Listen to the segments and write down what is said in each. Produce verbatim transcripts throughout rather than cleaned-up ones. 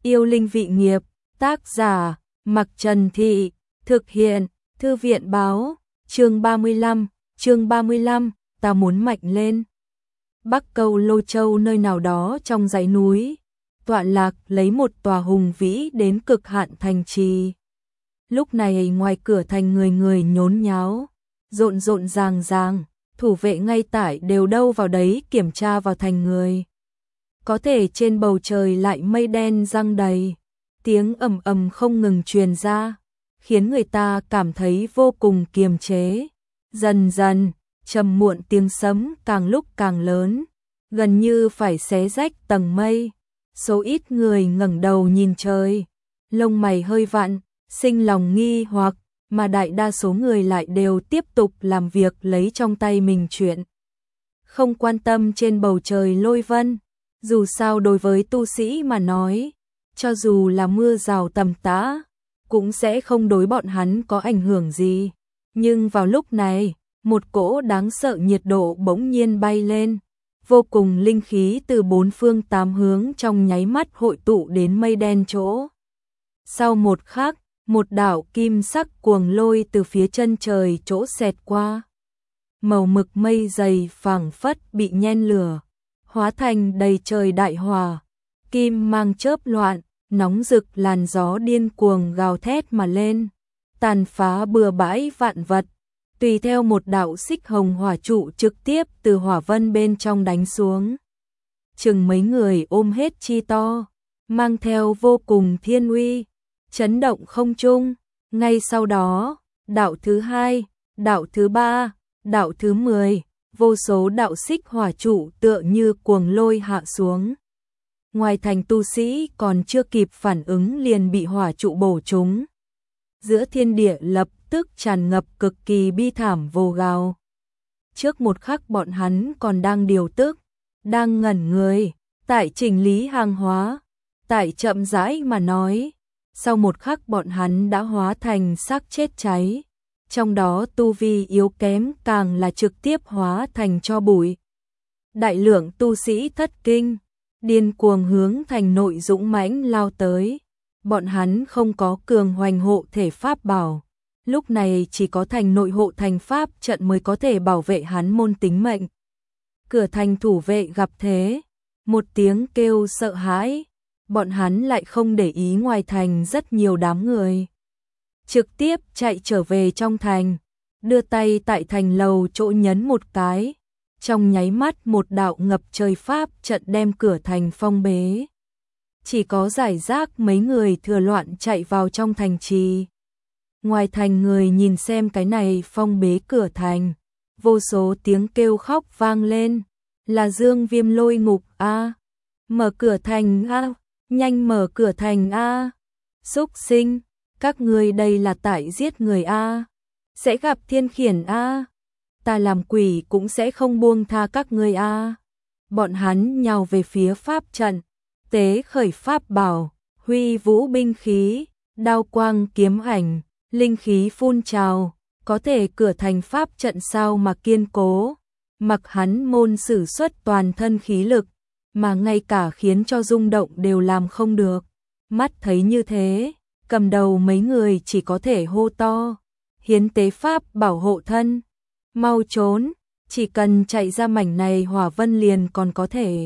Yêu linh vị nghiệp, tác giả, Mặc Trần Thị, thực hiện, Thư viện báo, chương ba mươi lăm, chương ba mươi lăm, ta muốn mạnh lên. Bắc Câu Lô Châu nơi nào đó trong dãy núi, tọa lạc lấy một tòa hùng vĩ đến cực hạn thành trì. Lúc này ngoài cửa thành người người nhốn nháo, rộn rộn ràng ràng, thủ vệ ngay tại đều đâu vào đấy kiểm tra vào thành người. Có thể trên bầu trời lại mây đen giăng đầy, tiếng ầm ầm không ngừng truyền ra, khiến người ta cảm thấy vô cùng kiềm chế. Dần dần, trầm muộn tiếng sấm càng lúc càng lớn, gần như phải xé rách tầng mây. Số ít người ngẩng đầu nhìn trời, lông mày hơi vặn, sinh lòng nghi hoặc, mà đại đa số người lại đều tiếp tục làm việc lấy trong tay mình chuyện. Không quan tâm trên bầu trời lôi vân, dù sao đối với tu sĩ mà nói, cho dù là mưa rào tầm tã, cũng sẽ không đối bọn hắn có ảnh hưởng gì. Nhưng vào lúc này, một cỗ đáng sợ nhiệt độ bỗng nhiên bay lên, vô cùng linh khí từ bốn phương tám hướng trong nháy mắt hội tụ đến mây đen chỗ. Sau một khắc, một đạo kim sắc cuồng lôi từ phía chân trời chỗ xẹt qua. Màu mực mây dày phảng phất bị nhen lửa, hóa thành đầy trời đại hỏa, kim mang chớp loạn, nóng rực làn gió điên cuồng gào thét mà lên, tàn phá bừa bãi vạn vật. Tùy theo một đạo xích hồng hỏa trụ trực tiếp từ hỏa vân bên trong đánh xuống. Chừng mấy người ôm hết chi to, mang theo vô cùng thiên uy, chấn động không trung. Ngay sau đó, đạo thứ hai, đạo thứ ba, đạo thứ mười, vô số đạo xích hỏa trụ tựa như cuồng lôi hạ xuống. Ngoài thành tu sĩ còn chưa kịp phản ứng liền bị hỏa trụ bổ trúng. Giữa thiên địa lập tức tràn ngập cực kỳ bi thảm vô gào. Trước một khắc bọn hắn còn đang điều tức, đang ngẩn người, tại chỉnh lý hàng hóa, tại chậm rãi mà nói. Sau một khắc bọn hắn đã hóa thành xác chết cháy, trong đó tu vi yếu kém càng là trực tiếp hóa thành tro bụi. Đại lượng tu sĩ thất kinh, điên cuồng hướng thành nội dũng mãnh lao tới. Bọn hắn không có cường hoành hộ thể pháp bảo, lúc này chỉ có thành nội hộ thành pháp trận mới có thể bảo vệ hắn môn tính mệnh. Cửa thành thủ vệ gặp thế, một tiếng kêu sợ hãi, bọn hắn lại không để ý ngoài thành rất nhiều đám người. Trực tiếp chạy trở về trong thành, đưa tay tại thành lầu chỗ nhấn một cái, trong nháy mắt một đạo ngập trời pháp trận đem cửa thành phong bế. Chỉ có giải rác mấy người thừa loạn chạy vào trong thành trì. Ngoài thành người nhìn xem cái này phong bế cửa thành, vô số tiếng kêu khóc vang lên, là Dương Viêm lôi ngục a, mở cửa thành a, nhanh mở cửa thành a, xúc sinh, các ngươi đây là tại giết người a, sẽ gặp thiên khiển a, ta làm quỷ cũng sẽ không buông tha các ngươi a. Bọn hắn nhào về phía pháp trận, tế khởi pháp bảo, huy vũ binh khí, đao quang kiếm ảnh, linh khí phun trào, có thể cửa thành pháp trận sao mà kiên cố. Mặc hắn môn sử xuất toàn thân khí lực, mà ngay cả khiến cho rung động đều làm không được. Mắt thấy như thế, cầm đầu mấy người chỉ có thể hô to, hiến tế pháp bảo hộ thân, mau trốn, chỉ cần chạy ra mảnh này hỏa vân liền còn có thể.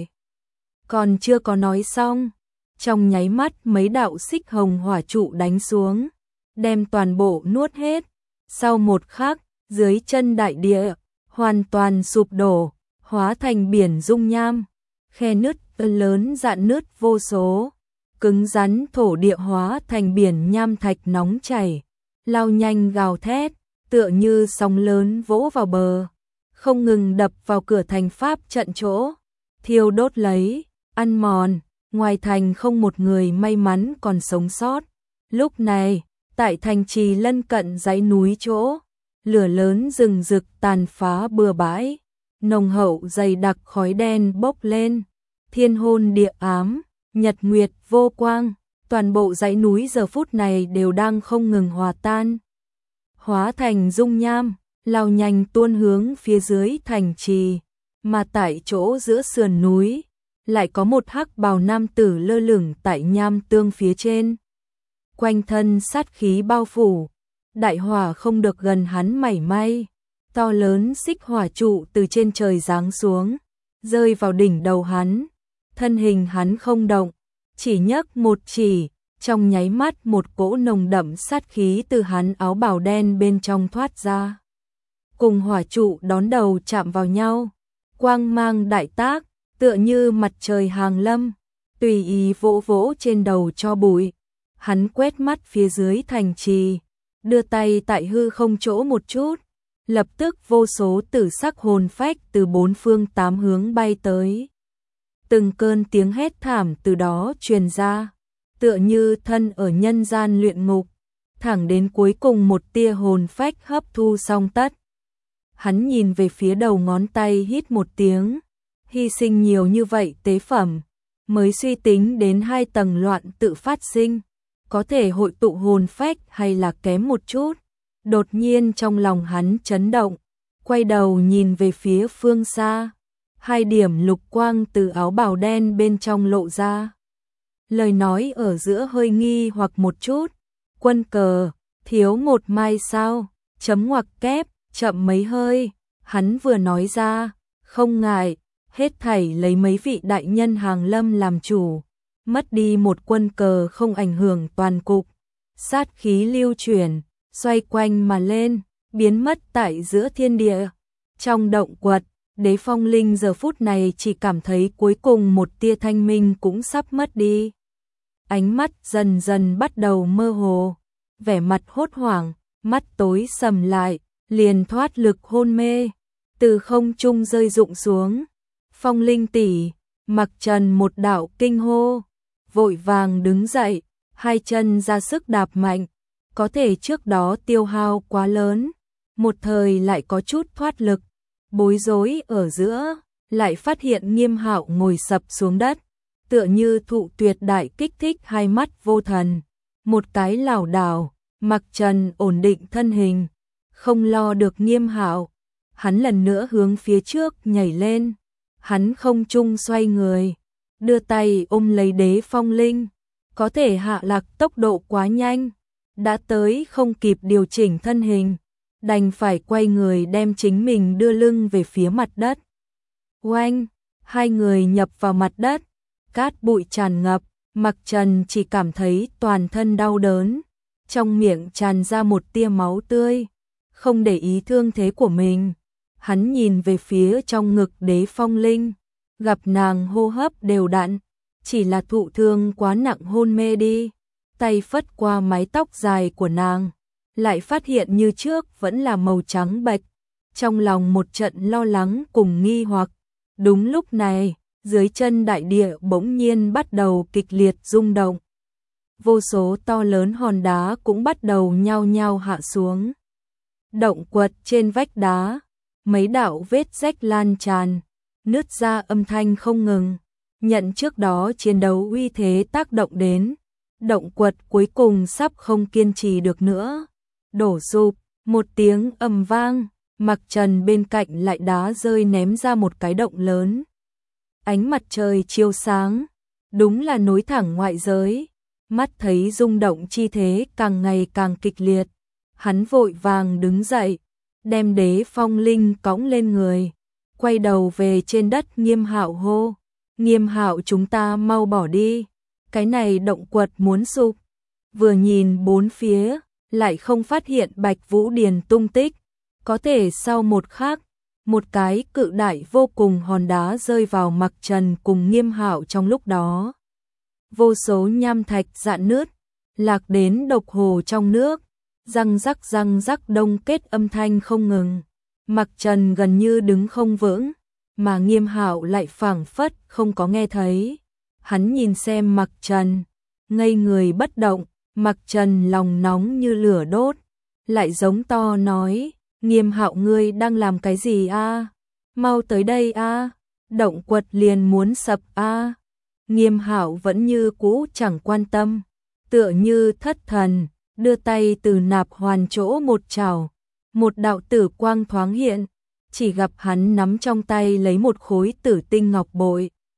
Còn chưa có nói xong, trong nháy mắt mấy đạo xích hồng hỏa trụ đánh xuống, đem toàn bộ nuốt hết. Sau một khắc, dưới chân đại địa hoàn toàn sụp đổ, hóa thành biển dung nham, khe nứt lớn dạn nứt vô số, cứng rắn thổ địa hóa thành biển nham thạch nóng chảy, lao nhanh gào thét, tựa như sóng lớn vỗ vào bờ, không ngừng đập vào cửa thành pháp trận chỗ, thiêu đốt lấy, ăn mòn. Ngoài thành không một người may mắn còn sống sót. Lúc này, tại thành trì lân cận dãy núi chỗ, lửa lớn rừng rực tàn phá bừa bãi, nồng hậu dày đặc khói đen bốc lên, thiên hôn địa ám, nhật nguyệt vô quang, toàn bộ dãy núi giờ phút này đều đang không ngừng hòa tan, hóa thành dung nham, lao nhanh tuôn hướng phía dưới thành trì, mà tại chỗ giữa sườn núi, lại có một hắc bào nam tử lơ lửng tại nham tương phía trên. Quanh thân sát khí bao phủ, đại hỏa không được gần hắn mảy may. To lớn xích hỏa trụ từ trên trời giáng xuống, rơi vào đỉnh đầu hắn. Thân hình hắn không động, chỉ nhấc một chỉ, trong nháy mắt một cỗ nồng đậm sát khí từ hắn áo bào đen bên trong thoát ra. Cùng hỏa trụ đón đầu chạm vào nhau, quang mang đại tác, tựa như mặt trời hàng lâm, tùy ý vỗ vỗ trên đầu cho bụi. Hắn quét mắt phía dưới thành trì, đưa tay tại hư không chỗ một chút, lập tức vô số tử sắc hồn phách từ bốn phương tám hướng bay tới. Từng cơn tiếng hét thảm từ đó truyền ra, tựa như thân ở nhân gian luyện ngục, thẳng đến cuối cùng một tia hồn phách hấp thu xong tất. Hắn nhìn về phía đầu ngón tay hít một tiếng, hy sinh nhiều như vậy tế phẩm, mới suy tính đến hai tầng loạn tự phát sinh, có thể hội tụ hồn phách hay là kém một chút. Đột nhiên trong lòng hắn chấn động, quay đầu nhìn về phía phương xa, hai điểm lục quang từ áo bào đen bên trong lộ ra. Lời nói ở giữa hơi nghi hoặc một chút, quân cờ, thiếu một mai sao, chấm ngoặc kép, chậm mấy hơi, hắn vừa nói ra, không ngại, hết thảy lấy mấy vị đại nhân hàng lâm làm chủ, mất đi một quân cờ không ảnh hưởng toàn cục, sát khí lưu chuyển, xoay quanh mà lên, biến mất tại giữa thiên địa. Trong động quật, Đế Phong Linh giờ phút này chỉ cảm thấy cuối cùng một tia thanh minh cũng sắp mất đi. Ánh mắt dần dần bắt đầu mơ hồ, vẻ mặt hốt hoảng, mắt tối sầm lại, liền thoát lực hôn mê, từ không trung rơi rụng xuống. Phong Linh tỷ, Mặc Trần một đạo kinh hô, vội vàng đứng dậy, hai chân ra sức đạp mạnh, có thể trước đó tiêu hao quá lớn, một thời lại có chút thoát lực, bối rối ở giữa, lại phát hiện Nghiêm Hạo ngồi sập xuống đất, tựa như thụ tuyệt đại kích thích hai mắt vô thần, một cái lảo đảo. Mặc Trần ổn định thân hình, không lo được Nghiêm Hạo, hắn lần nữa hướng phía trước nhảy lên, hắn không trung xoay người, đưa tay ôm lấy Đế Phong Linh, có thể hạ lạc tốc độ quá nhanh, đã tới không kịp điều chỉnh thân hình, đành phải quay người đem chính mình đưa lưng về phía mặt đất. Oanh, hai người nhập vào mặt đất, cát bụi tràn ngập, Mặc Trần chỉ cảm thấy toàn thân đau đớn, trong miệng tràn ra một tia máu tươi, không để ý thương thế của mình. Hắn nhìn về phía trong ngực Đế Phong Linh, gặp nàng hô hấp đều đặn, chỉ là thụ thương quá nặng hôn mê đi, tay phất qua mái tóc dài của nàng, lại phát hiện như trước vẫn là màu trắng bệch, trong lòng một trận lo lắng cùng nghi hoặc. Đúng lúc này, dưới chân đại địa bỗng nhiên bắt đầu kịch liệt rung động. Vô số to lớn hòn đá cũng bắt đầu nhao nhao hạ xuống. Động quật trên vách đá, mấy đạo vết rách lan tràn, nứt ra âm thanh không ngừng, nhận trước đó chiến đấu uy thế tác động đến. Động quật cuối cùng sắp không kiên trì được nữa, đổ sụp, một tiếng ầm vang, Mặc Trần bên cạnh lại đá rơi ném ra một cái động lớn. Ánh mặt trời chiếu sáng, đúng là nối thẳng ngoại giới. Mắt thấy rung động chi thế càng ngày càng kịch liệt, hắn vội vàng đứng dậy, đem Đế Phong Linh cõng lên người, quay đầu về trên đất Nghiêm Hạo hô, Nghiêm Hạo chúng ta mau bỏ đi, cái này động quật muốn sụp. Vừa nhìn bốn phía, lại không phát hiện Bạch Vũ Điền tung tích, có thể sau một khắc, một cái cự đại vô cùng hòn đá rơi vào Mặc Trần cùng Nghiêm Hạo trong lúc đó. Vô số nham thạch rạn nứt, lạc đến độc hồ trong nước, răng rắc răng rắc đông kết âm thanh không ngừng. Mặc Trần gần như đứng không vững, mà Nghiêm Hạo lại phảng phất không có nghe thấy. Hắn nhìn xem Mặc Trần, ngây người bất động, Mặc Trần lòng nóng như lửa đốt, lại giống to nói, Nghiêm Hạo ngươi đang làm cái gì a? Mau tới đây a, động quật liền muốn sập a. Nghiêm Hạo vẫn như cũ chẳng quan tâm, tựa như thất thần, đưa tay từ nạp hoàn chỗ một chảo, một đạo tử quang thoáng hiện, chỉ gặp hắn nắm trong tay lấy một khối tử tinh ngọc bội.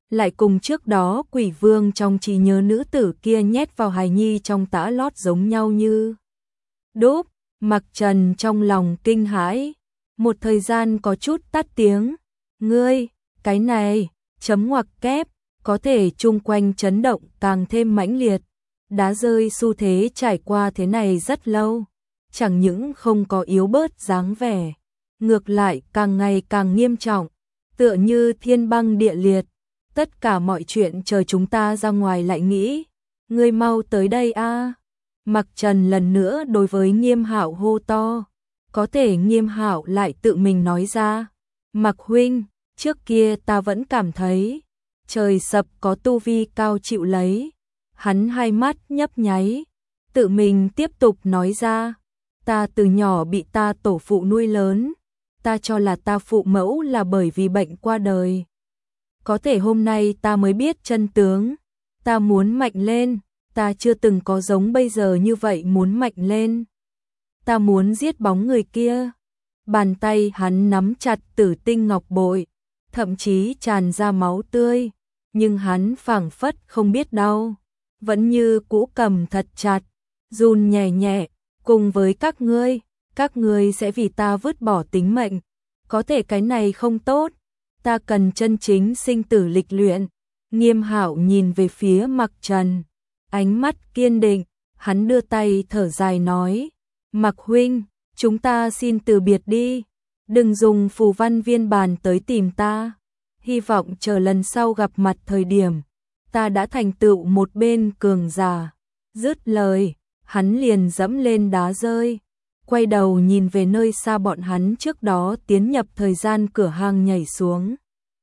lại cùng trước đó Quỷ Vương trong trí nhớ nữ tử kia nhét vào hài nhi trong tã lót giống nhau như đúc. Mặc Trần trong lòng kinh hãi, một thời gian có chút tắt tiếng. Ngươi, cái này, chấm ngoặc kép, có thể chung quanh chấn động càng thêm mãnh liệt. Đá rơi xu thế trải qua thế này rất lâu, chẳng những không có yếu bớt dáng vẻ, ngược lại càng ngày càng nghiêm trọng, tựa như thiên băng địa liệt. Tất cả mọi chuyện chờ chúng ta ra ngoài lại nghĩ. Ngươi mau tới đây a. Mặc Trần lần nữa đối với Nghiêm Hạo hô to, có thể Nghiêm Hạo lại tự mình nói ra. Mặc huynh, trước kia ta vẫn cảm thấy trời sập có tu vi cao chịu lấy. Hắn hai mắt nhấp nháy, tự mình tiếp tục nói ra, ta từ nhỏ bị ta tổ phụ nuôi lớn, ta cho là ta phụ mẫu là bởi vì bệnh qua đời. Có thể hôm nay ta mới biết chân tướng, ta muốn mạnh lên, ta chưa từng có giống bây giờ như vậy muốn mạnh lên. Ta muốn giết bóng người kia. Bàn tay hắn nắm chặt tử tinh ngọc bội, thậm chí tràn ra máu tươi, nhưng hắn phảng phất không biết đau, vẫn như cũ cầm thật chặt, run nhẹ nhẹ, cùng với các ngươi, các ngươi sẽ vì ta vứt bỏ tính mệnh, có thể cái này không tốt, ta cần chân chính sinh tử lịch luyện. Nghiêm Hạo nhìn về phía Mặc Trần, ánh mắt kiên định, hắn đưa tay thở dài nói, Mặc huynh, chúng ta xin từ biệt đi, đừng dùng phù văn viên bàn tới tìm ta, hy vọng chờ lần sau gặp mặt thời điểm, ta đã thành tựu một bên cường giả. Dứt lời, hắn liền dẫm lên đá rơi, quay đầu nhìn về nơi xa bọn hắn trước đó tiến nhập thời gian cửa hang nhảy xuống.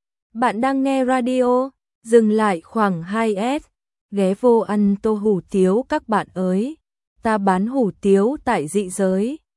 Bạn đang nghe radio, dừng lại khoảng hai S, ghé vô ăn tô hủ tiếu các bạn ơi, ta bán hủ tiếu tại dị giới.